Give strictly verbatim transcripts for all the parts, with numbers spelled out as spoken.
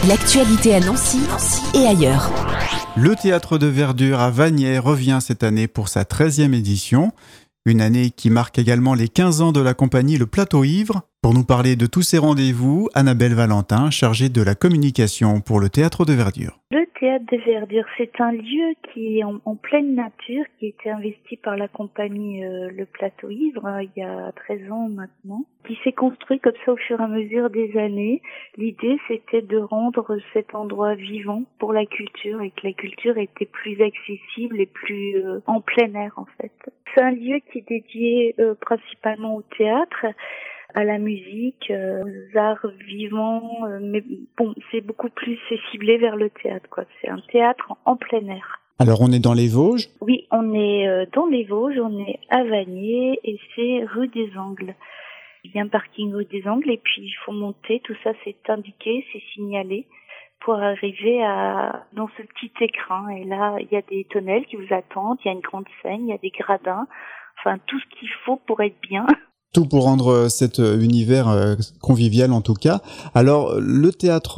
L'actualité à Nancy, Nancy et ailleurs. Le Théâtre de Verdure à Vagney revient cette année pour sa treizième édition. Une année qui marque également les quinze ans de la compagnie Le Plateau Ivre. Pour nous parler de tous ces rendez-vous, Annabelle Valentin, chargée de la communication pour le Théâtre de Verdure. Le Théâtre de Verdure, c'est un lieu qui est en, en pleine nature, qui a été investi par la compagnie euh, Le Plateau Ivre hein, il y a treize ans maintenant, qui s'est construit comme ça au fur et à mesure des années. L'idée, c'était de rendre cet endroit vivant pour la culture et que la culture était plus accessible et plus euh, en plein air en fait. C'est un lieu qui est dédié euh, principalement au théâtre, à la musique, euh, aux arts vivants, euh, mais bon, c'est beaucoup plus c'est ciblé vers le théâtre, quoi. C'est un théâtre en, en plein air. Alors on est dans les Vosges ? Oui, on est euh, dans les Vosges, on est à Vagney et c'est rue des Angles. Il y a un parking rue des Angles et puis il faut monter, tout ça c'est indiqué, c'est signalé pour arriver à dans ce petit écrin. Et là, il y a des tonnelles qui vous attendent, il y a une grande scène, il y a des gradins, enfin tout ce qu'il faut pour être bien. Tout pour rendre cet univers convivial en tout cas. Alors, le Théâtre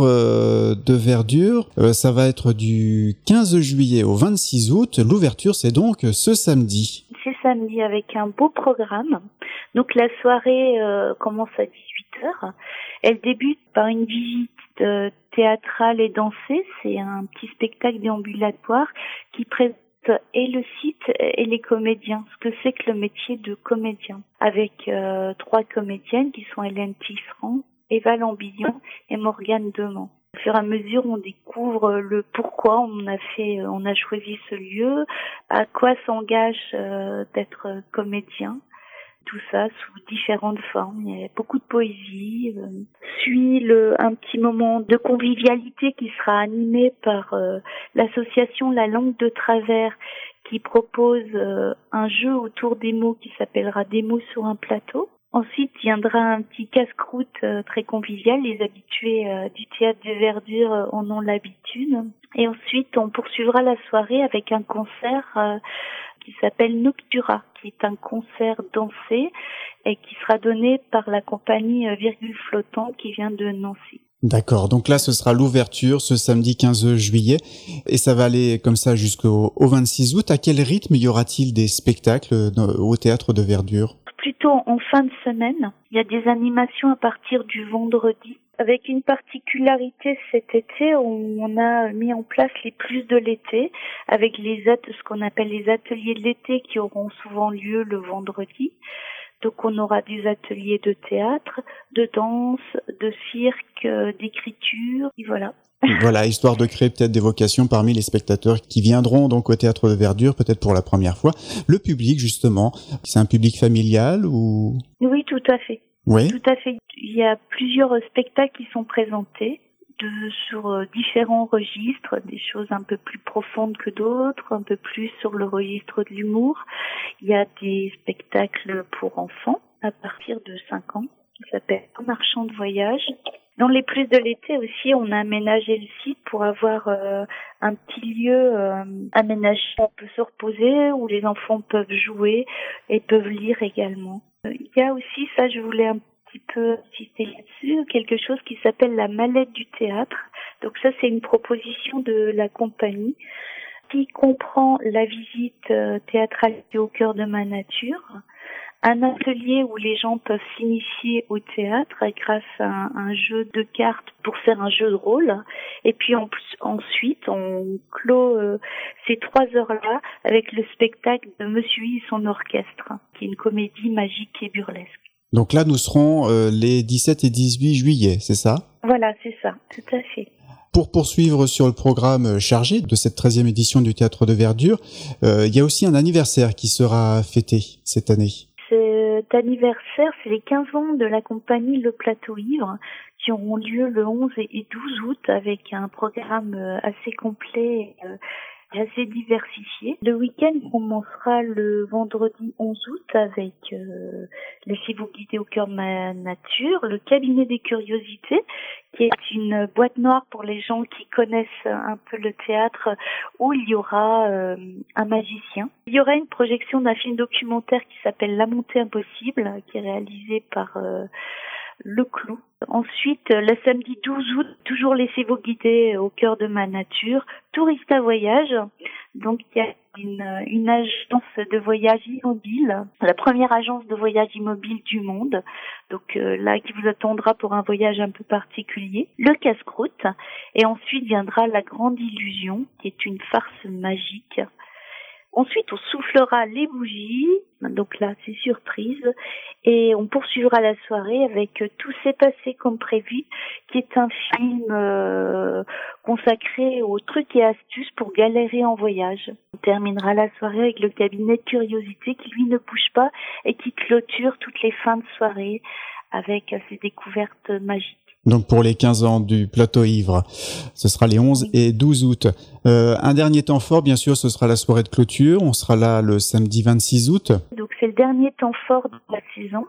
de Verdure, ça va être du quinze juillet au vingt-six août. L'ouverture, c'est donc ce samedi. C'est samedi avec un beau programme. Donc la soirée euh, commence à dix-huit heures. Elle débute par une visite euh, théâtrale et dansée. C'est un petit spectacle déambulatoire qui présente et le site et les comédiens, ce que c'est que le métier de comédien, avec euh, trois comédiennes qui sont Hélène Tisserand, Eva Lambillon et Morgane Demant. Au fur et à mesure, on découvre le pourquoi on a fait, on a choisi ce lieu, à quoi s'engage euh, d'être comédien. Tout ça sous différentes formes. Il y a beaucoup de poésie. Euh, suit le, un petit moment de convivialité qui sera animé par euh, l'association La Langue de Travers qui propose euh, un jeu autour des mots qui s'appellera Des mots sur un plateau. Ensuite, viendra un petit casse-croûte euh, très convivial. Les habitués euh, du Théâtre de Verdure euh, en ont l'habitude. Et ensuite, on poursuivra la soirée avec un concert euh, qui s'appelle Noctura, qui est un concert dansé et qui sera donné par la compagnie Virgule Flottant qui vient de Nancy. D'accord, donc là ce sera l'ouverture ce samedi quinze juillet et ça va aller comme ça jusqu'au au vingt-six août. À quel rythme y aura-t-il des spectacles au Théâtre de Verdure ? Plutôt en fin de semaine. Il y a des animations à partir du vendredi. Avec une particularité cet été, on a mis en place les plus de l'été, avec les at- ce qu'on appelle les ateliers de l'été qui auront souvent lieu le vendredi. Donc on aura des ateliers de théâtre, de danse, de cirque, d'écriture, et voilà. Voilà, histoire de créer peut-être des vocations parmi les spectateurs qui viendront donc au Théâtre de Verdure, peut-être pour la première fois. Le public, justement, c'est un public familial ou... Oui, tout à fait. Oui. Tout à fait. Il y a plusieurs spectacles qui sont présentés de, sur euh, différents registres, des choses un peu plus profondes que d'autres, un peu plus sur le registre de l'humour. Il y a des spectacles pour enfants à partir de cinq ans, qui s'appelle Un marchand de voyage. Dans les plus de l'été aussi, on a aménagé le site pour avoir euh, un petit lieu euh, aménagé où on peut se reposer, où les enfants peuvent jouer et peuvent lire également. Il y a aussi, ça je voulais un petit peu insister là-dessus, quelque chose qui s'appelle la mallette du théâtre. Donc ça c'est une proposition de la compagnie qui comprend la visite euh, théâtrale au cœur de ma nature, un atelier où les gens peuvent s'initier au théâtre grâce à un, un jeu de cartes pour faire un jeu de rôle. Et puis en, ensuite, on clôt euh, ces trois heures-là avec le spectacle de Monsieur et son orchestre, qui est une comédie magique et burlesque. Donc là, nous serons euh, les dix-sept et dix-huit juillet, c'est ça ? Voilà, c'est ça, tout à fait. Pour poursuivre sur le programme chargé de cette treizième édition du Théâtre de Verdure, euh, il y a aussi un anniversaire qui sera fêté cette année. Cet anniversaire, c'est les quinze ans de la compagnie Le Plateau Ivre qui auront lieu le onze et douze août avec un programme assez complet et assez diversifié. Le week-end commencera le vendredi onze août avec euh, Laissez-vous guider au cœur de ma nature, le cabinet des curiosités qui est une boîte noire pour les gens qui connaissent un peu le théâtre, où il y aura euh, un magicien. Il y aura une projection d'un film documentaire qui s'appelle La montée impossible, qui est réalisé par euh, le Clou. Ensuite, le samedi douze août, toujours laissez-vous guider au cœur de ma nature, Tourista Voyage. Donc, il y a une, une agence de voyage immobile, la première agence de voyage immobile du monde. Donc euh, là, qui vous attendra pour un voyage un peu particulier. Le casse-croûte. Et ensuite viendra la Grande Illusion, qui est une farce magique. Ensuite, on soufflera les bougies, donc là, c'est surprise, et on poursuivra la soirée avec Tout s'est passé comme prévu, qui est un film euh, consacré aux trucs et astuces pour galérer en voyage. On terminera la soirée avec le cabinet de curiosité qui, lui, ne bouge pas et qui clôture toutes les fins de soirée avec ses découvertes magiques. Donc pour les quinze ans du Plateau Ivre, ce sera les onze et douze août. Euh, un dernier temps fort, bien sûr, ce sera la soirée de clôture. On sera là le samedi vingt-six août. Donc c'est le dernier temps fort de la saison,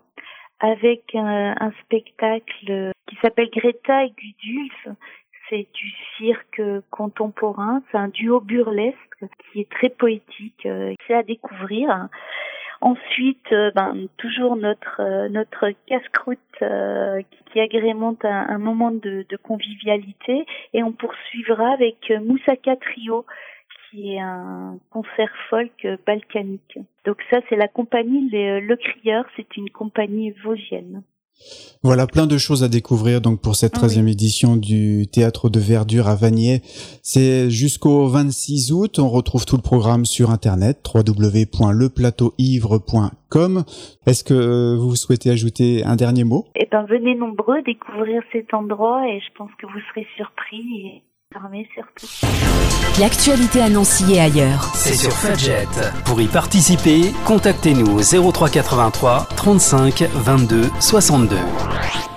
avec un, un spectacle qui s'appelle Greta et Gudulf. C'est du cirque contemporain, c'est un duo burlesque qui est très poétique, c'est à découvrir. Ensuite, euh, ben, toujours notre euh, notre casse-croûte euh, qui, qui agrémente un, un moment de, de convivialité, et on poursuivra avec euh, Moussaka Trio, qui est un concert folk balkanique. Donc ça, c'est la compagnie les, Le Crieur, c'est une compagnie vosgienne. Voilà, plein de choses à découvrir donc pour cette treizième oui. édition du Théâtre de Verdure à Vanier. C'est jusqu'au vingt-six août. On retrouve tout le programme sur internet w w w point le plateau ivre point com. Est-ce que vous souhaitez ajouter un dernier mot ? Eh ben, venez nombreux découvrir cet endroit et je pense que vous serez surpris et charmés surtout. L'actualité à Nancy et ailleurs. C'est sur Fudget. Pour y participer, contactez-nous au zéro trois quatre-vingt-trois trente-cinq vingt-deux soixante-deux.